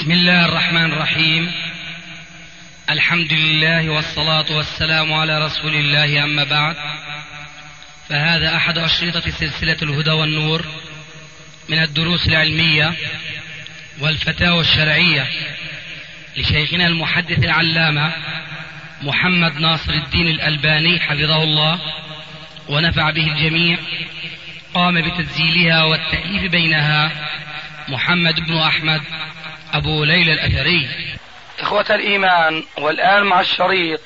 بسم الله الرحمن الرحيم. الحمد لله والصلاة والسلام على رسول الله، أما بعد، فهذا أحد أشرطة سلسلة الهدى والنور من الدروس العلمية والفتاوى الشرعية لشيخنا المحدث العلامة محمد ناصر الدين الألباني حفظه الله ونفع به الجميع. قام بتسجيلها والتأليف بينها محمد بن أحمد أبو ليلى الأثري. إخوة الإيمان، والآن مع الشريط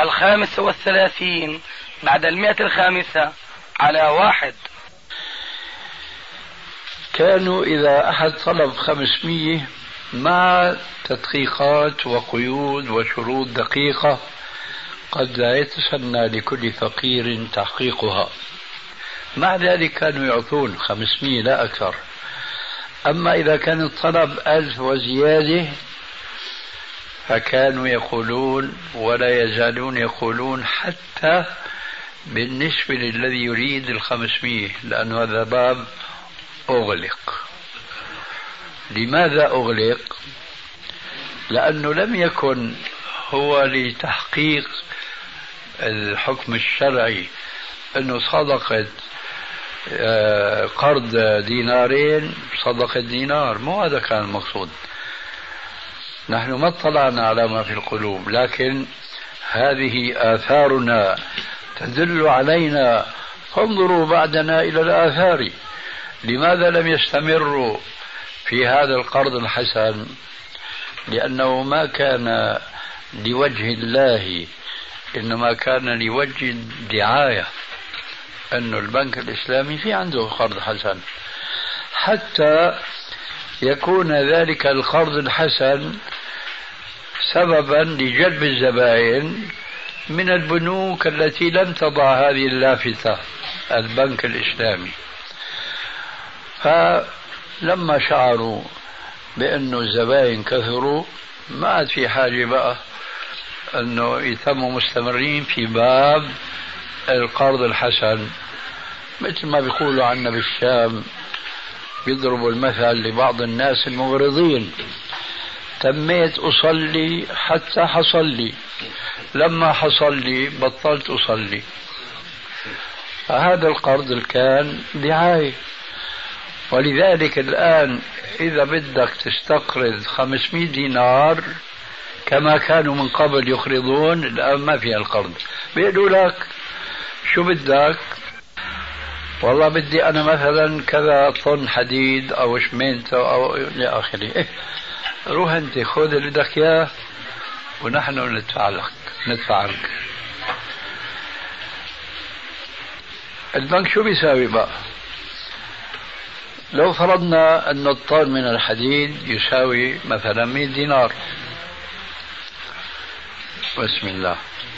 35 بعد 105 على 1. كانوا إذا أحد طلب 500 مع تدقيقات وقيود وشروط دقيقة قد لا يتسنى لكل فقير تحقيقها، مع ذلك كانوا يعطون 500 لا أكثر. أما إذا كان الطلب 1000 وزيادة فكانوا يقولون ولا يزالون يقولون حتى بالنسبة للذي يريد 500، لأن هذا باب أغلق. لماذا أغلق؟ لأنه لم يكن هو لتحقيق الحكم الشرعي أنه صدقة قرض دينارين صدقة دينار، مو هذا كان المقصود. نحن ما اطلعنا على ما في القلوب، لكن هذه آثارنا تدل علينا، فانظروا بعدنا إلى الآثار. لماذا لم يستمروا في هذا القرض الحسن؟ لأنه ما كان لوجه الله، إنما كان لوجه الدعاية، أن البنك الإسلامي في عنده قرض حسن، حتى يكون ذلك القرض الحسن سببا لجلب الزبائن من البنوك التي لم تضع هذه اللافتة البنك الإسلامي. فلما شعروا بأنه الزبائن كثروا ما عاد في حاجة بقى أنه يتموا مستمرين في باب القرض الحسن. مثل ما بيقولوا عنا بالشام، بيضربوا المثل لبعض الناس المغرضين: تميت أصلي حتى حصل لي، لما حصل لي بطلت أصلي. فهذا القرض كان دعاية. ولذلك الآن إذا بدك تستقرض 500 دينار كما كانوا من قبل يقرضون، الآن ما فيها القرض. بيقولوا لك شو بدك؟ والله بدي أنا مثلا كذا طن حديد أو شمينته أو إلى آخره. روح أنت خذ اللي بدك إياه ونحن ندفع لك. البنك شو بيساوي بقى؟ لو فرضنا أن الطن من الحديد يساوي مثلا 100 دينار، بسم الله،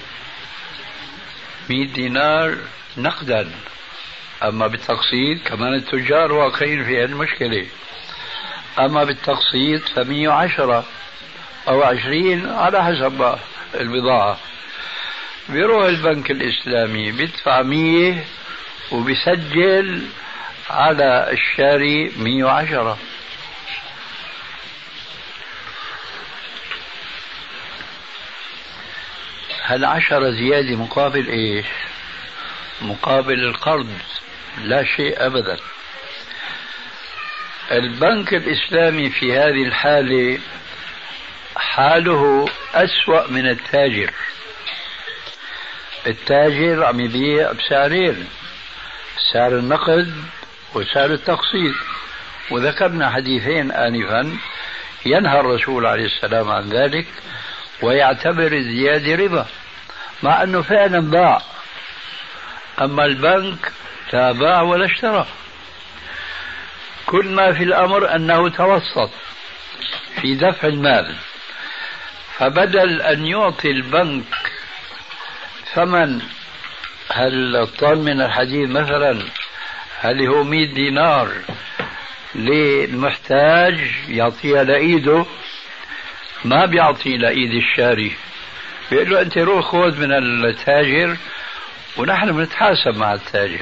100 دينار نقدا. أما بالتقسيط كمان التجار واقعين في المشكلة. أما بالتقسيط ف110 أو 20 على حسب البضاعة. بيروح البنك الإسلامي بيدفع 100 وبيسجل على الشاري 110. هل 10 زيادة مقابل إيش؟ مقابل القرض، لا شيء أبدا. البنك الإسلامي في هذه الحالة حاله أسوأ من التاجر. التاجر عم يبيع بسعرين: سعر النقد وسعر التقسيط. وذكرنا حديثين آنفا ينهى الرسول عليه السلام عن ذلك ويعتبر الزيادة ربا، مع أنه فعلا باع. أما البنك لا باع ولا اشترى، كل ما في الأمر أنه توسط في دفع المال. فبدل أن يعطي البنك ثمن الطن من الحديد مثلا، هل هو 100 دينار للمحتاج يعطيها لإيده، ما بيعطي لإيد الشاري. بيقول له أنت روح خذ من التاجر ونحن بنتحاسب مع التاجر.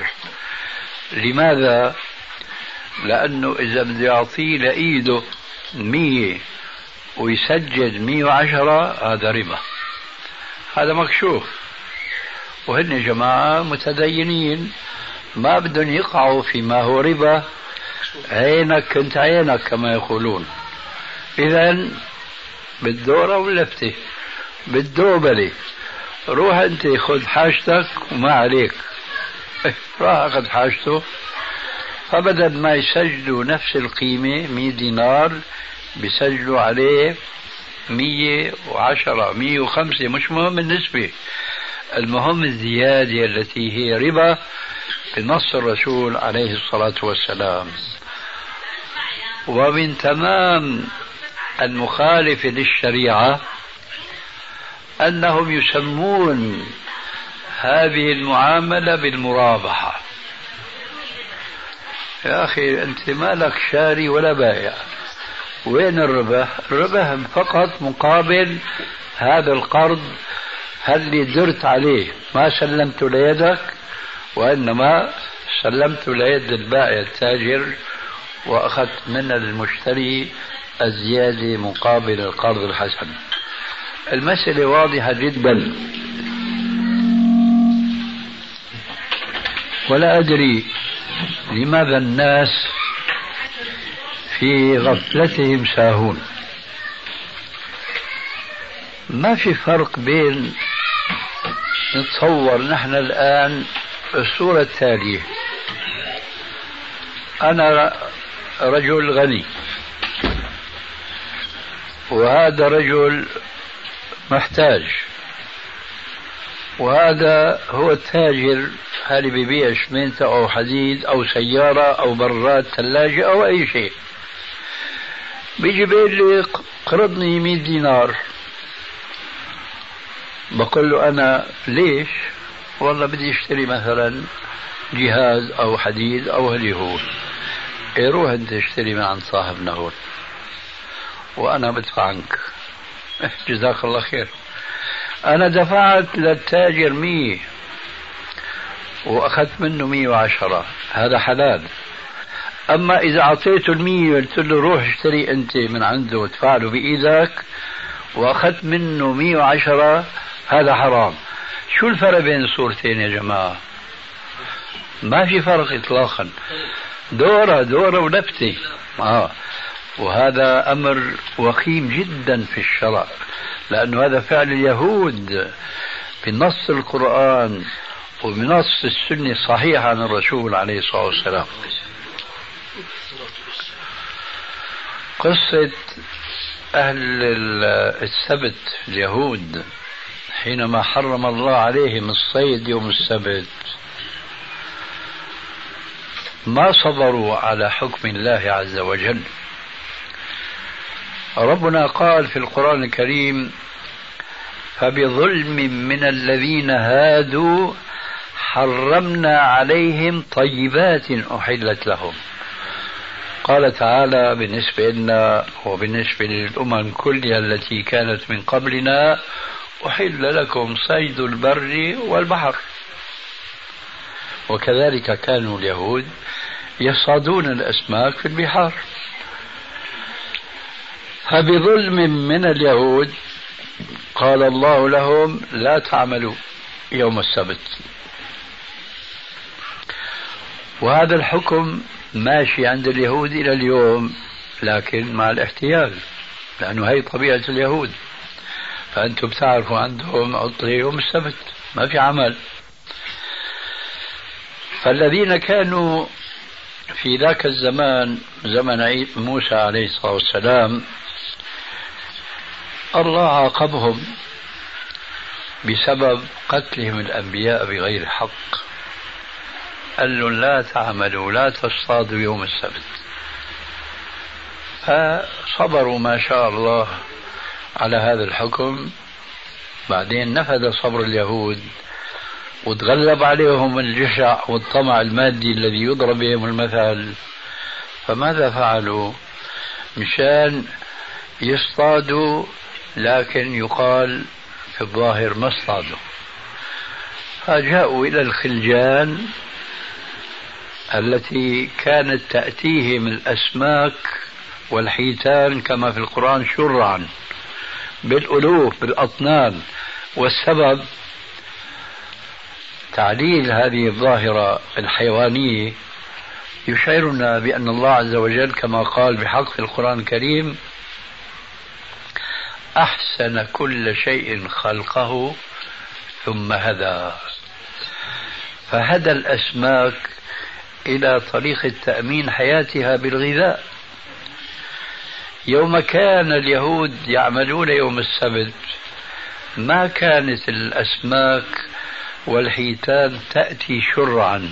لماذا؟ لأنه إذا بده يعطيه لإيده 100 ويسجل 110 هذا ربا، هذا مكشوف. وهن جماعة متدينين ما بدهم يقعوا فيما هو ربا، عينك كنت عينك كما يقولون. إذن بالدورة واللفتة بالدوبلة، روح أنت خذ حاجتك وما عليك، راح أخذ حاجته. فبدل ما يسجلوا نفس القيمة 100 دينار بيسجلوا عليه 110 105، مش مهم النسبة، المهم الزيادة التي هي ربا بنص الرسول عليه الصلاة والسلام. ومن تمام المخالفة للشريعة أنهم يسمون هذه المعاملة بالمرابحة. يا أخي أنت مالك شاري ولا بائع، وين الربح؟ الربح فقط مقابل هذا القرض اللي درت عليه، ما سلمته ليدك وإنما سلمته ليد البائع التاجر، وأخذت من المشتري الزيادة مقابل القرض الحسن. المسألة واضحة جدا، ولا أدري لماذا الناس في غفلتهم ساهون. ما في فرق بين، نتصور نحن الآن الصورة التالية: أنا رجل غني وهذا رجل محتاج، وهذا هو التاجر اللي بيبيع شمنت أو حديد أو سيارة أو براد ثلاجة أو أي شيء. بيجي بيقول لي قرضني 100 دينار، بقول له أنا ليش؟ والله بدي اشتري مثلا جهاز أو حديد أو اللي هو. إيه روح أنت اشتري من عند صاحبنا هون وأنا بدفع عنك، جزاك الله خير. أنا دفعت للتاجر 100 وأخذت منه 110، هذا حلال. أما إذا أعطيته 100 وقلت له روح اشتري أنت من عنده وادفع له بإيدك وأخذت منه 110، هذا حرام. شو الفرق بين الصورتين يا جماعة؟ ما في فرق إطلاقا، دورة ولفتة. وهذا أمر وخيم جدا في الشرع، لأنه هذا فعل اليهود بنص القرآن وبنص السنة الصحيحة عن الرسول عليه الصلاة والسلام. قصة أهل السبت اليهود حينما حرم الله عليهم الصيد يوم السبت، ما صبروا على حكم الله عز وجل. ربنا قال في القرآن الكريم: فبظلم من الذين هادوا حرمنا عليهم طيبات أحلت لهم. قال تعالى بالنسبة لنا وبالنسبة للأمم كلها التي كانت من قبلنا: أحل لكم صيد البر والبحر. وكذلك كانوا اليهود يصطادون الأسماك في البحار. فبظلم من اليهود قال الله لهم: لا تعملوا يوم السبت. وهذا الحكم ماشي عند اليهود إلى اليوم، لكن مع الاحتيال، لأنه هي طبيعة اليهود. فأنتم بتعرفوا عندهم عطلة يوم السبت، ما في عمل. فالذين كانوا في ذاك الزمان، زمن موسى عليه الصلاة والسلام، الله عاقبهم بسبب قتلهم الأنبياء بغير حق. قال لهم: لا تعملوا، لا تصطادوا يوم السبت. فصبروا ما شاء الله على هذا الحكم. بعدين نفذ صبر اليهود وتغلب عليهم الجشع والطمع المادي الذي يضرب بهم المثل. فماذا فعلوا؟ مشان يصطادوا، لكن يقال في الظاهر ما اصطادوا. فجاءوا إلى الخلجان التي كانت تأتيهم الأسماك والحيتان كما في القرآن شرعا بالألوف بالأطنان. والسبب تعليل هذه الظاهرة الحيوانية يشعرنا بأن الله عز وجل كما قال بحق في القرآن الكريم: أحسن كل شيء خلقه ثم هدى. فهدى الأسماك إلى طريقة تأمين حياتها بالغذاء. يوم كان اليهود يعملون يوم السبت ما كانت الأسماك والحيتان تأتي شرعا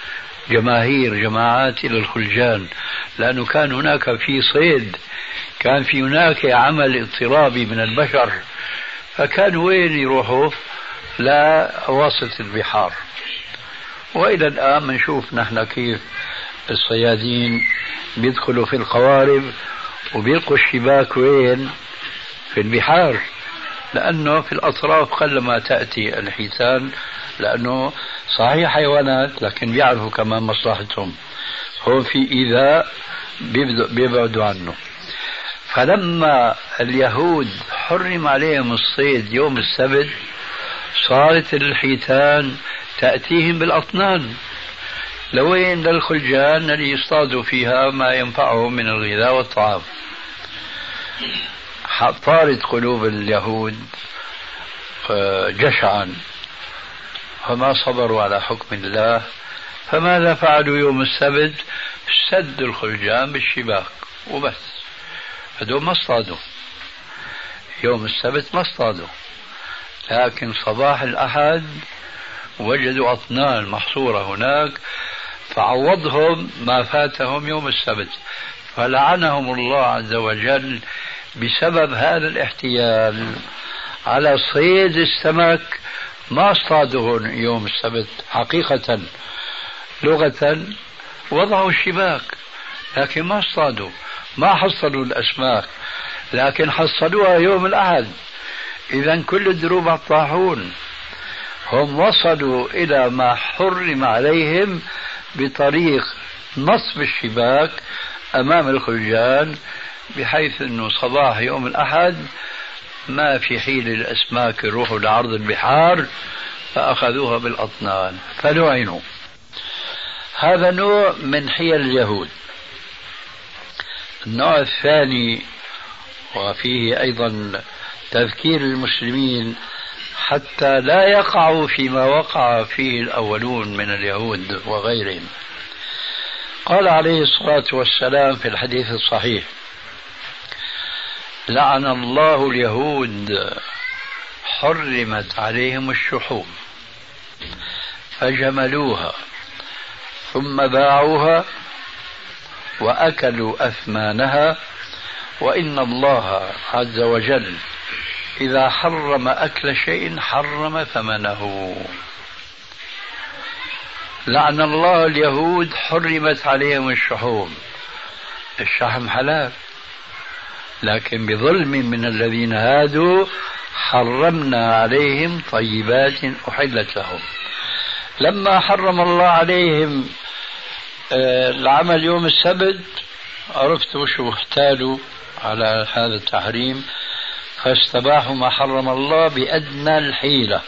جماعات إلى الخلجان، لأنه كان هناك في صيد، كان في هناك عمل اضطرابي من البشر، فكانوا وين يروحوا؟ لا واسط البحار. وإلى الآن بنشوف نحن كيف الصيادين بيدخلوا في القوارب وبيلقوا الشباك وين؟ في البحار، لأنه في الأطراف قلما تأتي الحيتان، لأنه صحيح حيوانات لكن بيعرفوا كمان مصلحتهم، هو في إيذاء بيبعدوا عنه. فلما اليهود حرم عليهم الصيد يوم السبت صارت الحيتان تأتيهم بالأطنان لوين؟ للخلجان اللي يصطادوا فيها ما ينفعهم من الغذاء والطعام. طارت قلوب اليهود جشعا فما صبروا على حكم الله، فماذا فعلوا يوم السبت؟ سدوا الخلجان بالشباك وبس. هذول ما اصطادوا يوم السبت، ما اصطادوا، لكن صباح الأحد وجدوا أطنان محصورة هناك فعوضهم ما فاتهم يوم السبت، فلعنهم الله عز وجل بسبب هذا الاحتيال على صيد السمك. ما اصطادوا يوم السبت حقيقة، لغة وضعوا الشباك لكن ما اصطادوا، ما حصلوا الأسماك، لكن حصلوها يوم الأحد. إذن كل الدروب على الطاحون. هم وصلوا إلى ما حرم عليهم بطريق نصب الشباك أمام الخلجان، بحيث أنه صباح يوم الأحد ما في حيل الأسماك يروحوا لعرض البحار، فأخذوها بالأطنان فلعنوا. هذا نوع من حيل اليهود. النوع الثاني، وفيه أيضا تذكير المسلمين حتى لا يقعوا فيما وقع فيه الأولون من اليهود وغيرهم. قال عليه الصلاة والسلام في الحديث الصحيح: لعن الله اليهود حرمت عليهم الشحوم فجملوها ثم باعوها وأكلوا أثمانها، وإن الله عز وجل إذا حرم أكل شيء حرم ثمنه. لعن الله اليهود حرمت عليهم الشحوم. الشحم حلال، لكن بظلم من الذين هادوا حرمنا عليهم طيبات أحلت لهم. لما حرم الله عليهم العمل يوم السبت عرفتوا شو احتالوا على هذا التحريم، فاستباحوا ما حرم الله بأدنى الحيلة.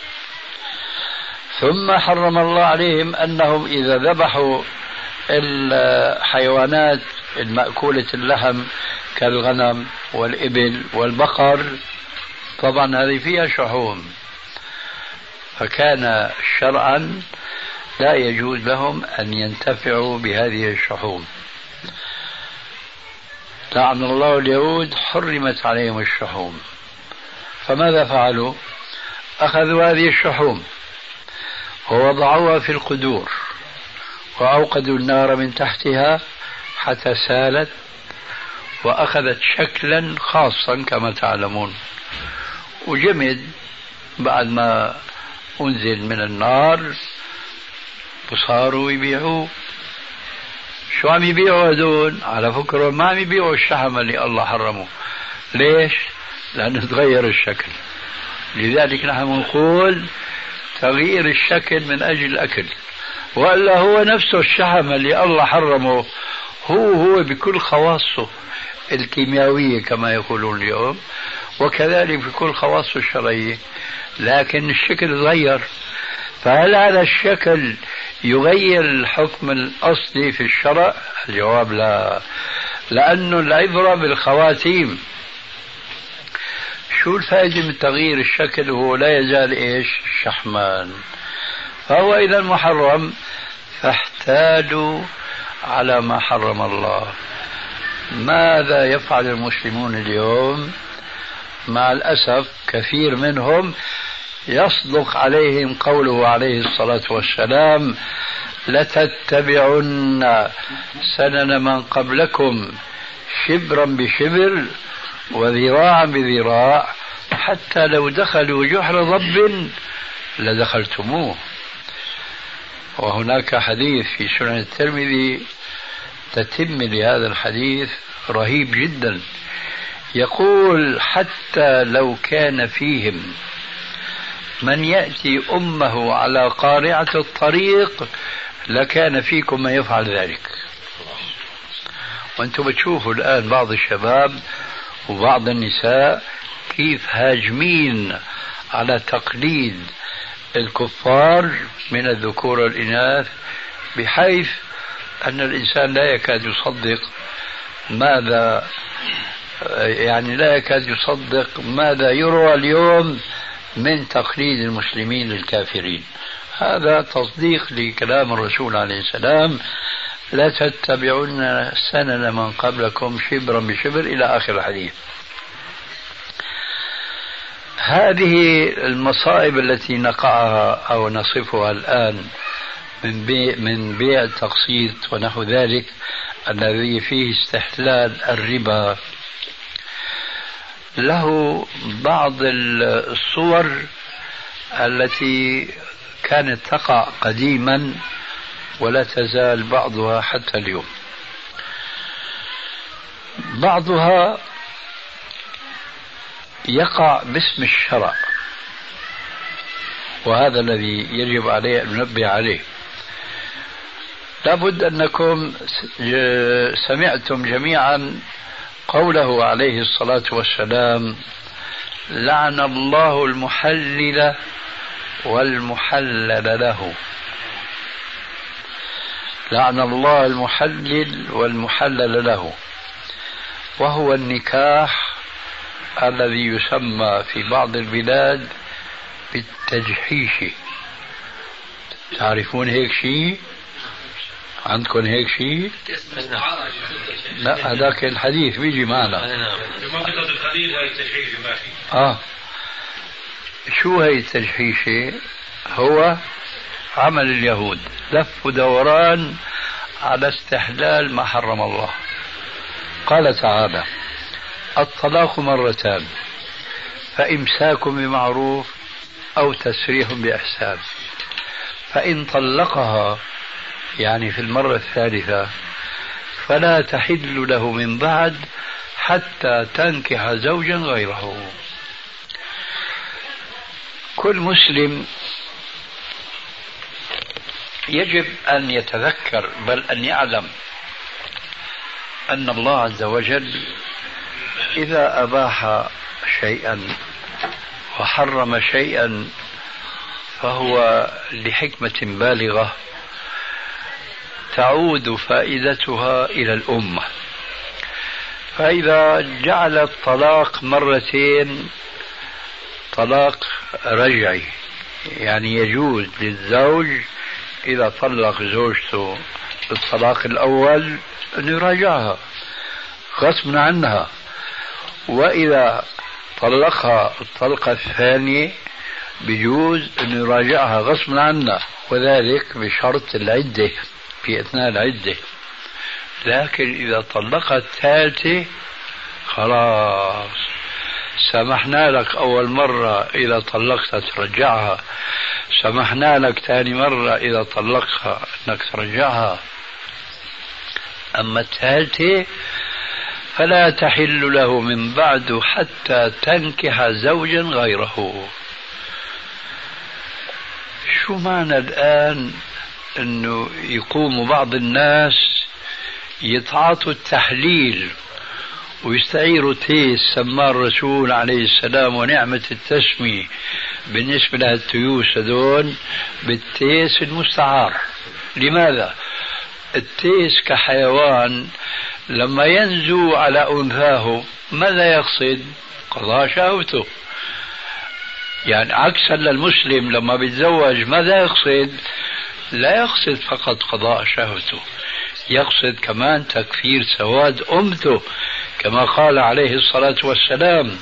ثم حرم الله عليهم أنهم إذا ذبحوا الحيوانات المأكولة اللحم كالغنم والإبل والبقر، طبعا هذه فيها شحوم، فكان شرعا لا يجوز لهم أن ينتفعوا بهذه الشحوم. لعن الله اليهود حرمت عليهم الشحوم، فماذا فعلوا؟ أخذوا هذه الشحوم ووضعوها في القدور وأوقدوا النار من تحتها حتى سالت وأخذت شكلا خاصا كما تعلمون، وجمد بعد ما أنزل من النار وصاروا يبيعوه. شو عم يبيعوا هذول؟ على فكرة ما عم يبيعوا الشحم اللي الله حرمه. ليش؟ لأنه تغير الشكل. لذلك نحن نقول تغيير الشكل من أجل الأكل، وإلا هو نفسه الشحم اللي الله حرمه هو بكل خواصه الكيميائية كما يقولون اليوم، وكذلك في كل خواص الشرعية، لكن الشكل تغير. فهل هذا الشكل يغير الحكم الأصلي في الشرع؟ الجواب لا، لأن العبرة بالخواتيم. شو الفائدة من تغيير الشكل وهو لا يزال إيش؟ شحمان. فهو إذا محرم، فاحتالوا على ما حرم الله. ماذا يفعل المسلمون اليوم؟ مع الأسف كثير منهم يصدق عليهم قوله عليه الصلاة والسلام: لتتبعن سنن من قبلكم شبرا بشبر وذراعا بذراع حتى لو دخلوا جحر ضب لدخلتموه. وهناك حديث في سنن الترمذي تتم لهذا الحديث رهيب جدا، يقول: حتى لو كان فيهم من يأتي أمه على قارعة الطريق لكان فيكم من يفعل ذلك. وأنتم بتشوفوا الآن بعض الشباب وبعض النساء كيف هاجمين على تقليد الكفار من الذكور والإناث، بحيث أن الإنسان لا يكاد يصدق ماذا يروى اليوم من تقليد المسلمين للكافرين. هذا تصديق لكلام الرسول عليه السلام: لا تتبعون سنن من قبلكم شبرا بشبر إلى آخر الحديث. هذه المصائب التي نقعها أو نصفها الآن من بيع التقسيط ونحو ذلك، الذي فيه استحلال الربا، له بعض الصور التي كانت تقع قديما ولا تزال بعضها حتى اليوم. بعضها يقع باسم الشرع، وهذا الذي يجب عليه أن ننبه عليه. لابد أنكم سمعتم جميعا قوله عليه الصلاة والسلام: لعن الله المحلل والمحلل له. لعن الله المحلل والمحلل له، وهو النكاح الذي يسمى في بعض البلاد بالتجحيش. تعرفون هيك شيء؟ عندكم هيك شيء؟ لا، هذاك الحديث بيجي معنا في منطقة الخليل. هاي التجحيش ما في. شو هي التجحيش؟ هو عمل اليهود، لف ودوران على استحلال ما حرم الله. قال تعالى: الطلاق مرتان فإمساك بمعروف أو تسريح بإحسان، فإن طلقها يعني في المرة الثالثة فلا تحل له من بعد حتى تنكح زوجا غيره. كل مسلم يجب أن يتذكر، بل أن يعلم، أن الله عز وجل إذا أباح شيئا وحرم شيئا فهو لحكمة بالغة تعود فائدتها إلى الأمة. فإذا جعل الطلاق مرتين طلاق رجعي، يعني يجوز للزوج إذا طلق زوجته بالطلاق الأول أن يراجعها غصبا عنها، وإذا طلقها الطلقة الثانية بيجوز أن يراجعها غصبا عنها، وذلك بشرط العدة في أثناء العدة. لكن إذا طلقها الثالثة خلاص سمحنا لك أول مرة إذا طلقتها ترجعها، سمحنا لك ثاني مرة إذا طلقها أنك ترجعها، أما الثالثة فلا تحل له من بعد حتى تنكح زوجا غيره. شو معنى الآن أنه يقوم بعض الناس يتعاطوا التحليل ويستعيروا تيس سماه الرسول عليه السلام ونعمة التسمية بالنسبة للتيوس هذول بالتيس المستعار. لماذا؟ التيس كحيوان لما ينزو على أنثاه ماذا يقصد؟ قضاء شهوته. يعني عكسا للمسلم لما بيتزوج ماذا يقصد؟ لا يقصد فقط قضاء شهوته، يقصد كمان تكفير سواد أمته، كما قال عليه الصلاة والسلام: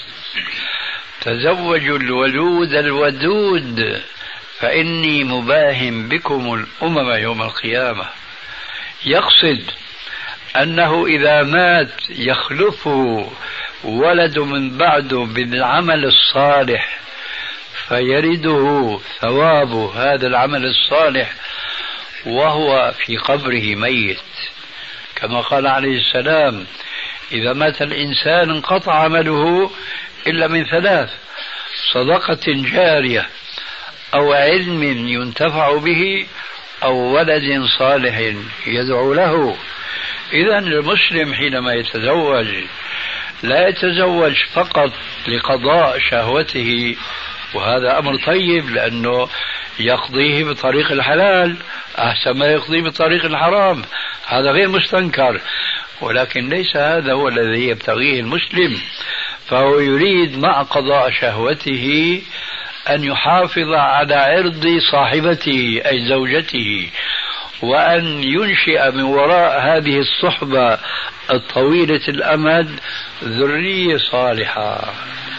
تزوجوا الولود الودود فإني مباهم بكم الأمم يوم القيامة. يقصد أنه إذا مات يخلفه ولد من بعده بالعمل الصالح فيرده ثواب هذا العمل الصالح وهو في قبره ميت، كما قال عليه السلام: إذا مات الإنسان انقطع عمله إلا من ثلاث: صدقة جارية أو علم ينتفع به أو ولد صالح يدعو له. إذا المسلم حينما يتزوج لا يتزوج فقط لقضاء شهوته، وهذا أمر طيب لأنه يقضيه بطريق الحلال أحسن ما يقضيه بطريق الحرام، هذا غير مستنكر، ولكن ليس هذا هو الذي يبتغيه المسلم. فهو يريد مع قضاء شهوته أن يحافظ على عرض صاحبته أي زوجته، وأن ينشئ من وراء هذه الصحبة الطويلة الأمد ذرية صالحة.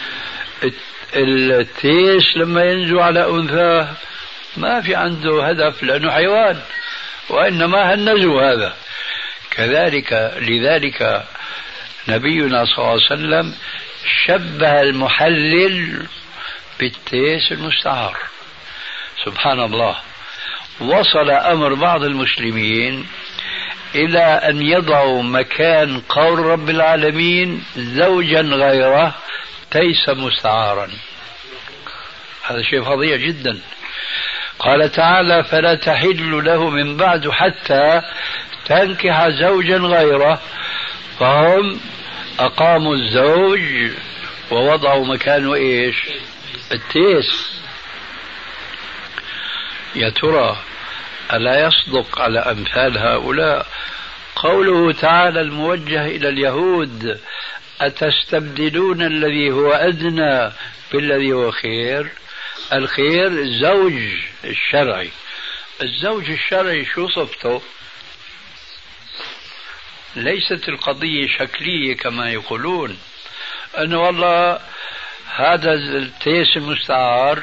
التيس لما ينزو على أنثاه ما في عنده هدف لأنه حيوان، وإنما هالنزو هذا كذلك. لذلك نبينا صلى الله عليه وسلم شبه المحلل بالتيس المستعار. سبحان الله، وصل أمر بعض المسلمين إلى أن يضعوا مكان قول رب العالمين زوجا غيره تيسا مستعارا. هذا شيء فظيع جدا. قال تعالى: فلا تحل له من بعد حتى تنكح زوجا غيره. فهم أقاموا الزوج ووضعوا مكانه إيش؟ التيس. يا ترى ألا يصدق على أمثال هؤلاء قوله تعالى الموجه إلى اليهود: أتستبدلون الذي هو أدنى بالذي هو خير؟ الخير الزوج الشرعي. الزوج الشرعي شو صفته؟ ليست القضية شكلية كما يقولون، أنه والله هذا التيس المستعار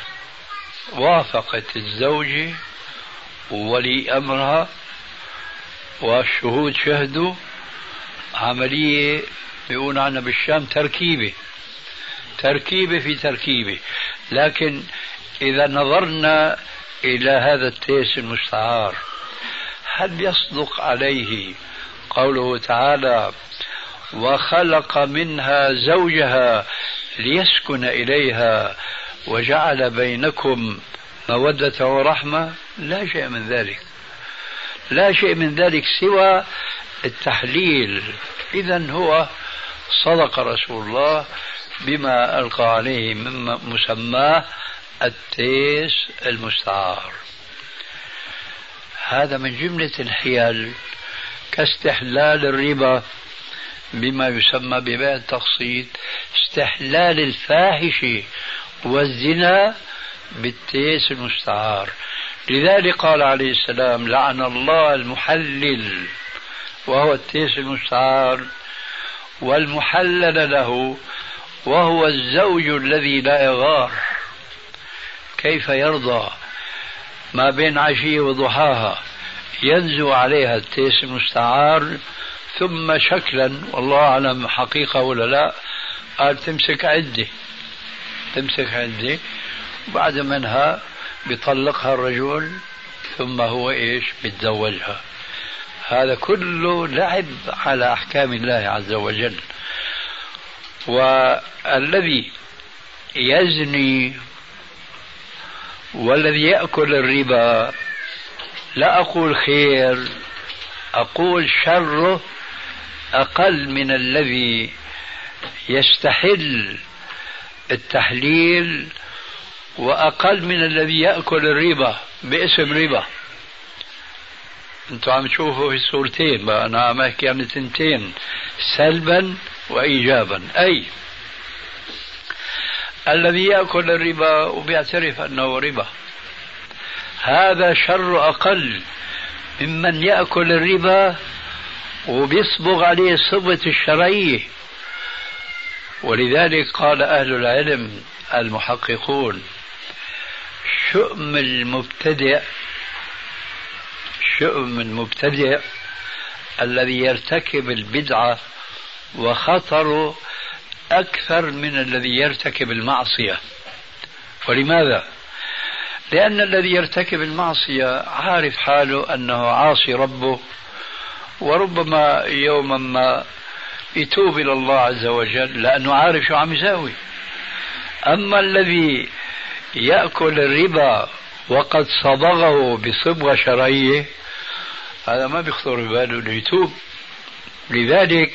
وافقت الزوجة وولي أمرها والشهود شهدوا، عملية بيقول عنها بالشام تركيبة في تركيبة. لكن إذا نظرنا إلى هذا التيس المستعار هل يصدق عليه قوله تعالى: وخلق منها زوجها ليسكن إليها وجعل بينكم مودة ورحمة؟ لا شيء من ذلك، لا شيء من ذلك سوى التحليل. إذن هو صدق رسول الله بما ألقى عليه من مسماه التيس المستعار. هذا من جملة الحيل كاستحلال الربا بما يسمى ببيع التقسيط، استحلال الفاحشة والزنا بالتيس المستعار. لذلك قال عليه السلام: لعن الله المحلل وهو التيس المستعار والمحلل له وهو الزوج الذي لا يغار. كيف يرضى ما بين عشية وضحاها ينزو عليها التيس المستعار ثم شكلا والله أعلم حقيقة ولا لا قال تمسك عدة وبعد منها بيطلقها الرجل ثم هو إيش بيتزوجها. هذا كله لعب على أحكام الله عز وجل. والذي يزني والذي يأكل الربا لا أقول خير، أقول شره أقل من الذي يستحل التحليل وأقل من الذي يأكل الربا باسم ربا. أنتم عم تشوفوا في الصورتين، أنا عم أحكي عن الثنتين سلبا وإيجابا. أي الذي يأكل الربا وبيعترف أنه ربا، هذا شر أقل ممن يأكل الربا وبيصبغ عليه صبغة الشرعية. ولذلك قال أهل العلم المحققون: شؤم المبتدع الذي يرتكب البدعة وخطره أكثر من الذي يرتكب المعصية. ولماذا؟ لأن الذي يرتكب المعصية عارف حاله أنه عاصي ربه، وربما يوما ما يتوب إلى الله عز وجل لأنه عارف شو عم يساوي. أما الذي يأكل الربا وقد صبغه بصبغة شرعية، هذا ما بيخطر بباله أنه يتوب. لذلك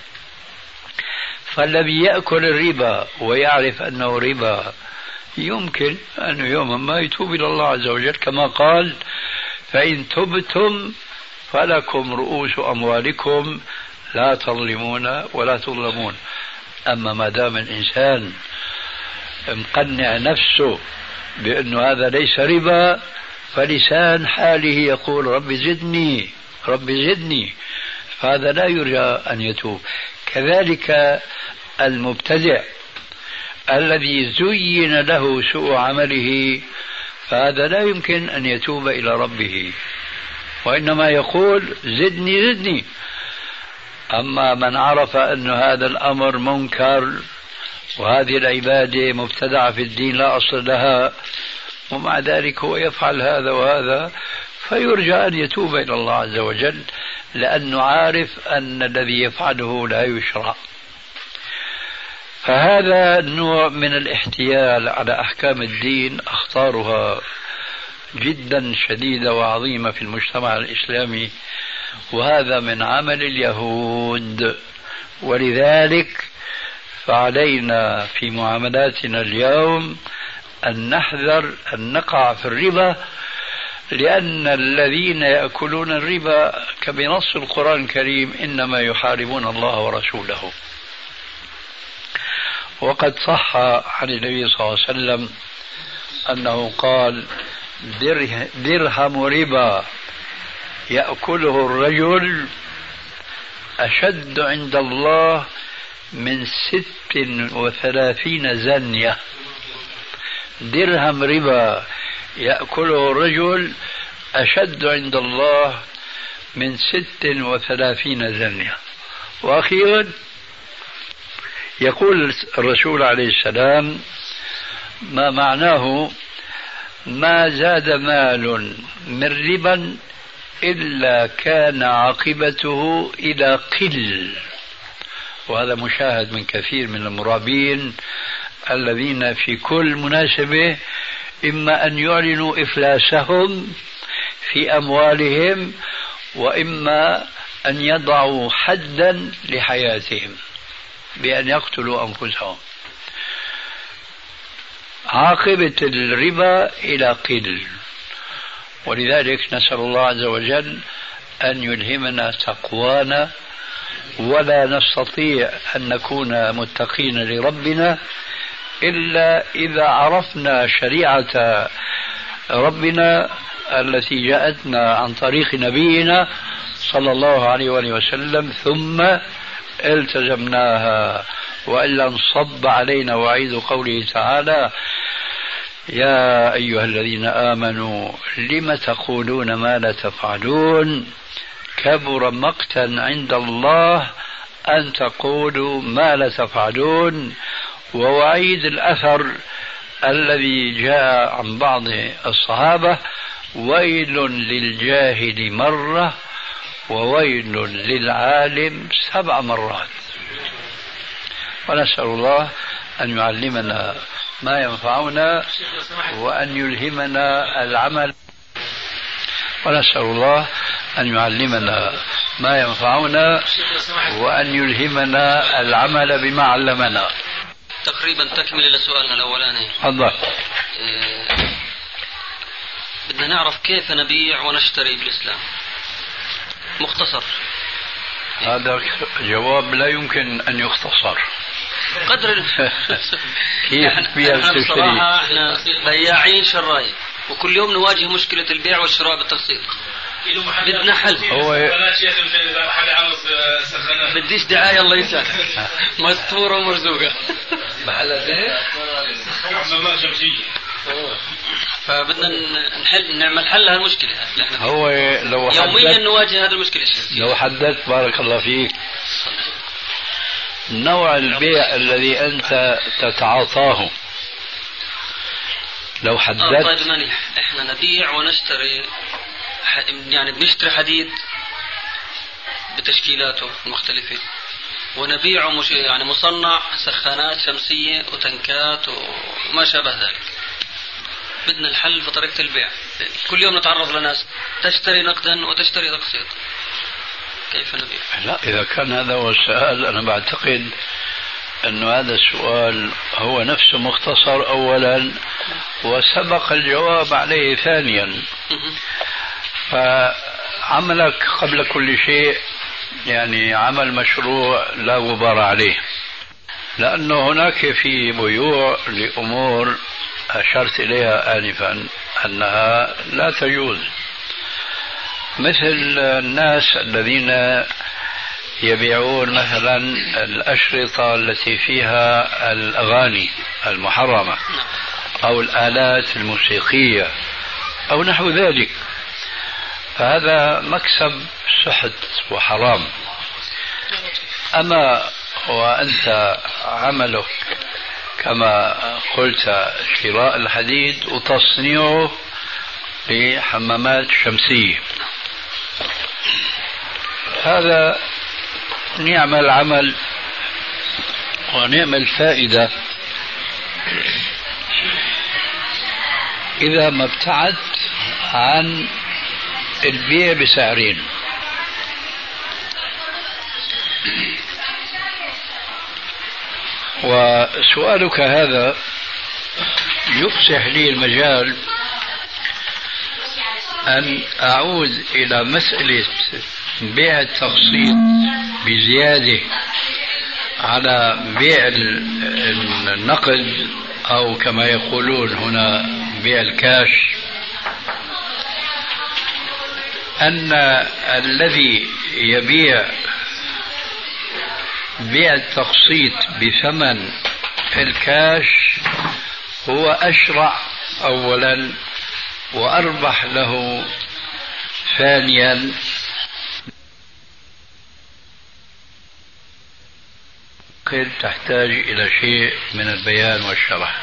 فالذي يأكل الربا ويعرف أنه ربا يمكن أنه يوما ما يتوب إلى الله عز وجل، كما قال: فإن تبتم فلكم رؤوس أموالكم لا تظلمون ولا تظلمون. أما ما دام الإنسان مقنع نفسه بأنه هذا ليس ربا، فلسان حاله يقول: رب زدني رب زدني، فهذا لا يرجى أن يتوب. كذلك المبتدع الذي زين له سوء عمله، فهذا لا يمكن أن يتوب إلى ربه، وإنما يقول: زدني زدني. أما من عرف أن هذا الأمر منكر وهذه العبادة مبتدعة في الدين لا أصل لها، ومع ذلك هو يفعل هذا وهذا، فيرجى أن يتوب إلى الله عز وجل، لأنه عارف أن الذي يفعله لا يشرع. فهذا نوع من الاحتيال على أحكام الدين أخطارها جدا شديدة وعظيمة في المجتمع الإسلامي، وهذا من عمل اليهود. ولذلك فعلينا في معاملاتنا اليوم أن نحذر أن نقع في الربا، لأن الذين يأكلون الربا كبنص القرآن الكريم إنما يحاربون الله ورسوله. وقد صح عن النبي صلى الله عليه وسلم أنه قال: درهم ربا يأكله الرجل أشد عند الله من 36 زنية. درهم ربا يأكله الرجل أشد عند الله من 36 زنية. وأخيرا يقول الرسول عليه السلام ما معناه: ما زاد مال من ربا إلا كان عاقبته إلى قل. وهذا مشاهد من كثير من المرابين الذين في كل مناسبة إما أن يعلنوا إفلاسهم في أموالهم، وإما أن يضعوا حدا لحياتهم بأن يقتلوا أنفسهم. عاقبة الربا إلى قل. ولذلك نسأل الله عز وجل أن يلهمنا تقوانا، ولا نستطيع أن نكون متقين لربنا إلا إذا عرفنا شريعة ربنا التي جاءتنا عن طريق نبينا صلى الله عليه وآله وسلم، ثم التزمناها، وإلا انصب علينا وعيد قوله تعالى: يا أيها الذين آمنوا لم تقولون ما لا تفعلون كبر مقتا عند الله أن تقولوا ما لا تفعلون. ووعيد الأثر الذي جاء عن بعض الصحابة: ويل للجاهل مرة وويل للعالم 7 مرات. ونسأل الله أن يعلمنا ما ينفعنا وأن يلهمنا العمل. ونسأل الله أن يعلمنا ما ينفعنا وأن يلهمنا العمل بما علمنا. تقريبا تكمل إلى سؤالنا الأولاني. تفضل. بدنا نعرف كيف نبيع ونشتري بالإسلام. مختصر. هذا جواب لا يمكن أن يختصر. قدر كيف تبيع وتشتري؟ بصراحة احنا بياعين شراي وكل يوم نواجه مشكلة البيع والشراء بالتقسيط. بدنا حل. بديش دعاية الله يسعدك. مستورة ومرزوقة. فبدنا نعمل حل لهالمشكلة. هو لو يوميا نواجه هذه المشكلة. لو حددت بارك الله فيك نوع البيع الذي أنت تتعاطاه، لو حددت. طيب ماني احنا نبيع ونشتري، يعني بنشتري حديد بتشكيلاته المختلفة ونبيعه مش يعني مصنع سخانات شمسية وتنكات وما شابه ذلك. بدنا الحل في طريقة البيع. كل يوم نتعرض لناس تشتري نقدا وتشتري تقسيط. كيف نبيع؟ لا، إذا كان هذا هو السؤال أنا بعتقد أن هذا السؤال هو نفسه مختصر أولا وسبق الجواب عليه ثانيا. فعملك قبل كل شيء يعني عمل مشروع لا غبار عليه، لأنه هناك في بيوع لأمور أشرت إليها آنفا أنها لا تجوز، مثل الناس الذين يبيعون مثلا الأشرطة التي فيها الأغاني المحرمة أو الآلات الموسيقية أو نحو ذلك، فهذا مكسب سحت وحرام. أما وأنت عملك كما قلت شراء الحديد وتصنيعه لحمامات شمسية، هذا نعم العمل ونعم الفائدة إذا ما ابتعد عن البيع بسعرين. وسؤالك هذا يفسح لي المجال أن أعود إلى مسألة بيع التقسيط بزيادة على بيع النقد أو كما يقولون هنا بيع الكاش، أن الذي يبيع بيع التقسيط بثمن الكاش هو أشرع أولا وأربح له ثانيا، قد تحتاج إلى شيء من البيان والشرح.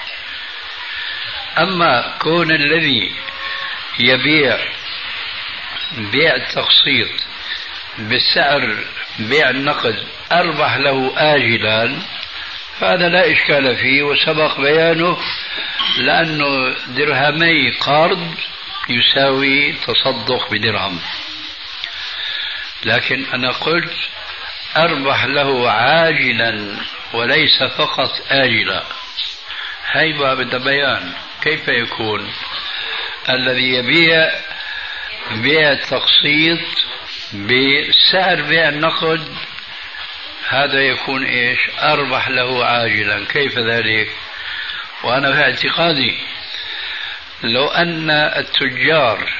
أما كون الذي يبيع بيع التقسيط بالسعر بيع النقد أربح له آجلا، فهذا لا إشكال فيه وسبق بيانه، لأنه درهمي قرض يساوي تصدق بدرهم. لكن أنا قلت أربح له عاجلا وليس فقط آجلا. هيبة بدأ بيان كيف يكون الذي يبيع بيع التقسيط بسعر بيع النقد، هذا يكون إيش؟ أربح له عاجلا. كيف ذلك؟ وأنا في اعتقادي لو أن التجار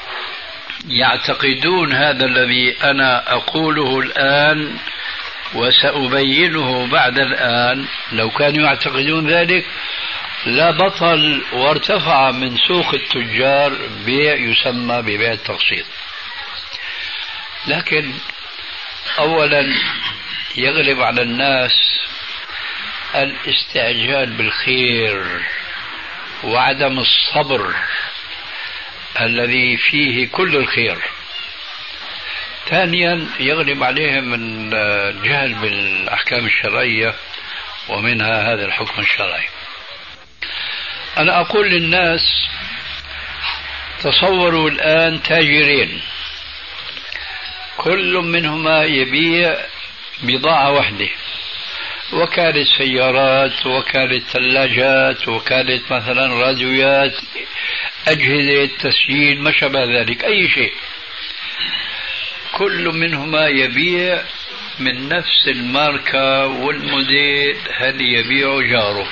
يعتقدون هذا الذي أنا أقوله الآن وسأبينه بعد الآن، لو كانوا يعتقدون ذلك لا بطل وارتفع من سوق التجار بيع يسمى ببيع التقسيط. لكن أولا يغلب على الناس الاستعجال بالخير وعدم الصبر الذي فيه كل الخير. ثانيا يغلب عليهم الجهل بالأحكام الشرعية ومنها هذا الحكم الشرعي. أنا أقول للناس تصوروا الآن تاجرين كل منهما يبيع بضاعة واحدة، وكالة سيارات، وكالة ثلاجات، وكالة مثلا راديوات، أجهزة تسجيل، ما شابه ذلك، أي شيء. كل منهما يبيع من نفس الماركة والموديل هذه يبيع جاره،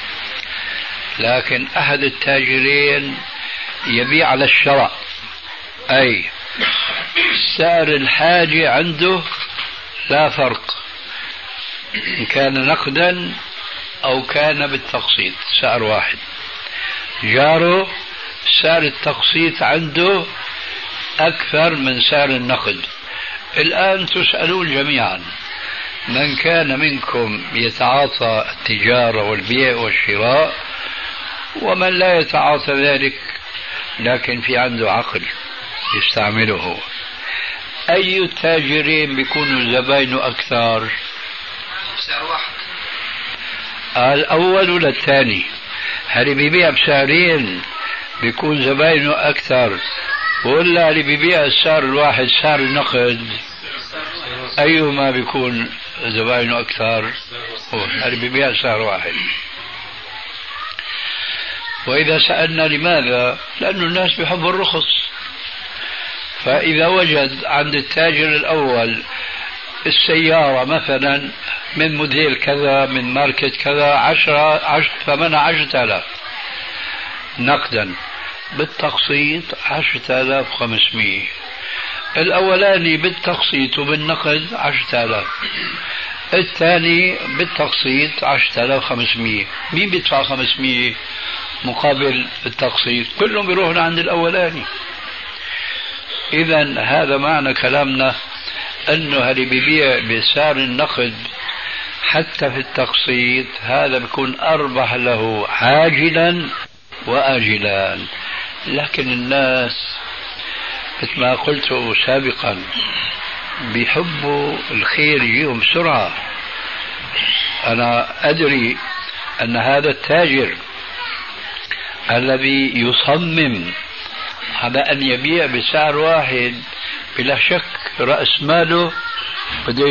لكن أحد التاجرين يبيع على الشراء، أي سعر الحاجة عنده لا فرق إن كان نقدا أو كان بالتقسيط، سعر واحد. جاره سعر التقسيط عنده أكثر من سعر النقد. الآن تسألون جميعا من كان منكم يتعاطى التجارة والبيع والشراء ومن لا يتعاطى ذلك لكن في عنده عقل يستعمله، أي التاجرين بيكونوا زباينه أكثر؟ سعر واحد. الأول ولا الثاني؟ هل بيبيع بسعرين بيكون زباينه أكثر، ولا اللي بيبيع السعر الواحد سعر النقد أيهما بيكون زباينه أكثر؟ اللي بيبيع سعر واحد. وإذا سألنا لماذا؟ لأن الناس بيحبوا الرخص، فإذا وجد عند التاجر الأول السيارة مثلا من موديل كذا من ماركة كذا ثمنها 10,000 نقدا، بالتقسيط 10,500. الأولاني بالتقسيط وبالنقد 10,000، الثاني بالتقسيط 10,500. مين بيدفع 500 مقابل التقسيط؟ كلهم بيروحوا عند الأولاني. إذن هذا معنى كلامنا أنه اللي بيبيع بسعر النقد حتى في التقسيط هذا بيكون أربح له عاجلا وآجلا. لكن الناس مثل ما قلت سابقا بيحبوا الخير يجيهم بسرعة. أنا أدري أن هذا التاجر الذي يصمم على أن يبيع بسعر واحد بلا شك رأس ماله بده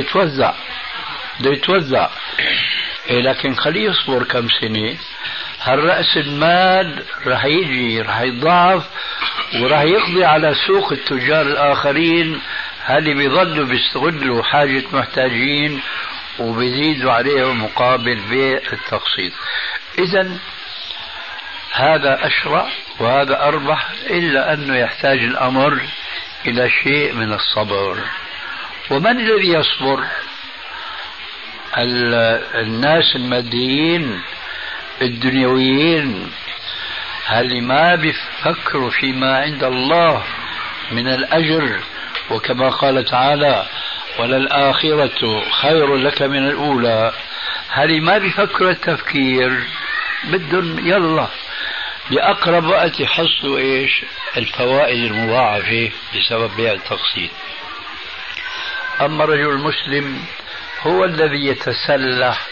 يتوزع لكن خليه يصبر كم سنة، هالرأس المال رح يجي رح يضاعف ورح يقضي على سوق التجار الآخرين اللي بيظلوا بيستغلوا حاجة محتاجين وبيزيدوا عليهم مقابل بيع التقسيط. إذن هذا أشرع وهذا أربح، إلا أنه يحتاج الأمر إلى شيء من الصبر. ومن الذي يصبر؟ الناس الماديين الدنيويين اللي ما بيفكروا فيما عند الله من الأجر، وكما قال تعالى وللآخرة خير لك من الأولى. اللي ما بيفكروا التفكير بدهم يلا بأقرب وقت يحصلوا إيش؟ الفوائد المضاعفة بسبب بيع التقسيط. أما الرجل المسلم هو الذي يتسلح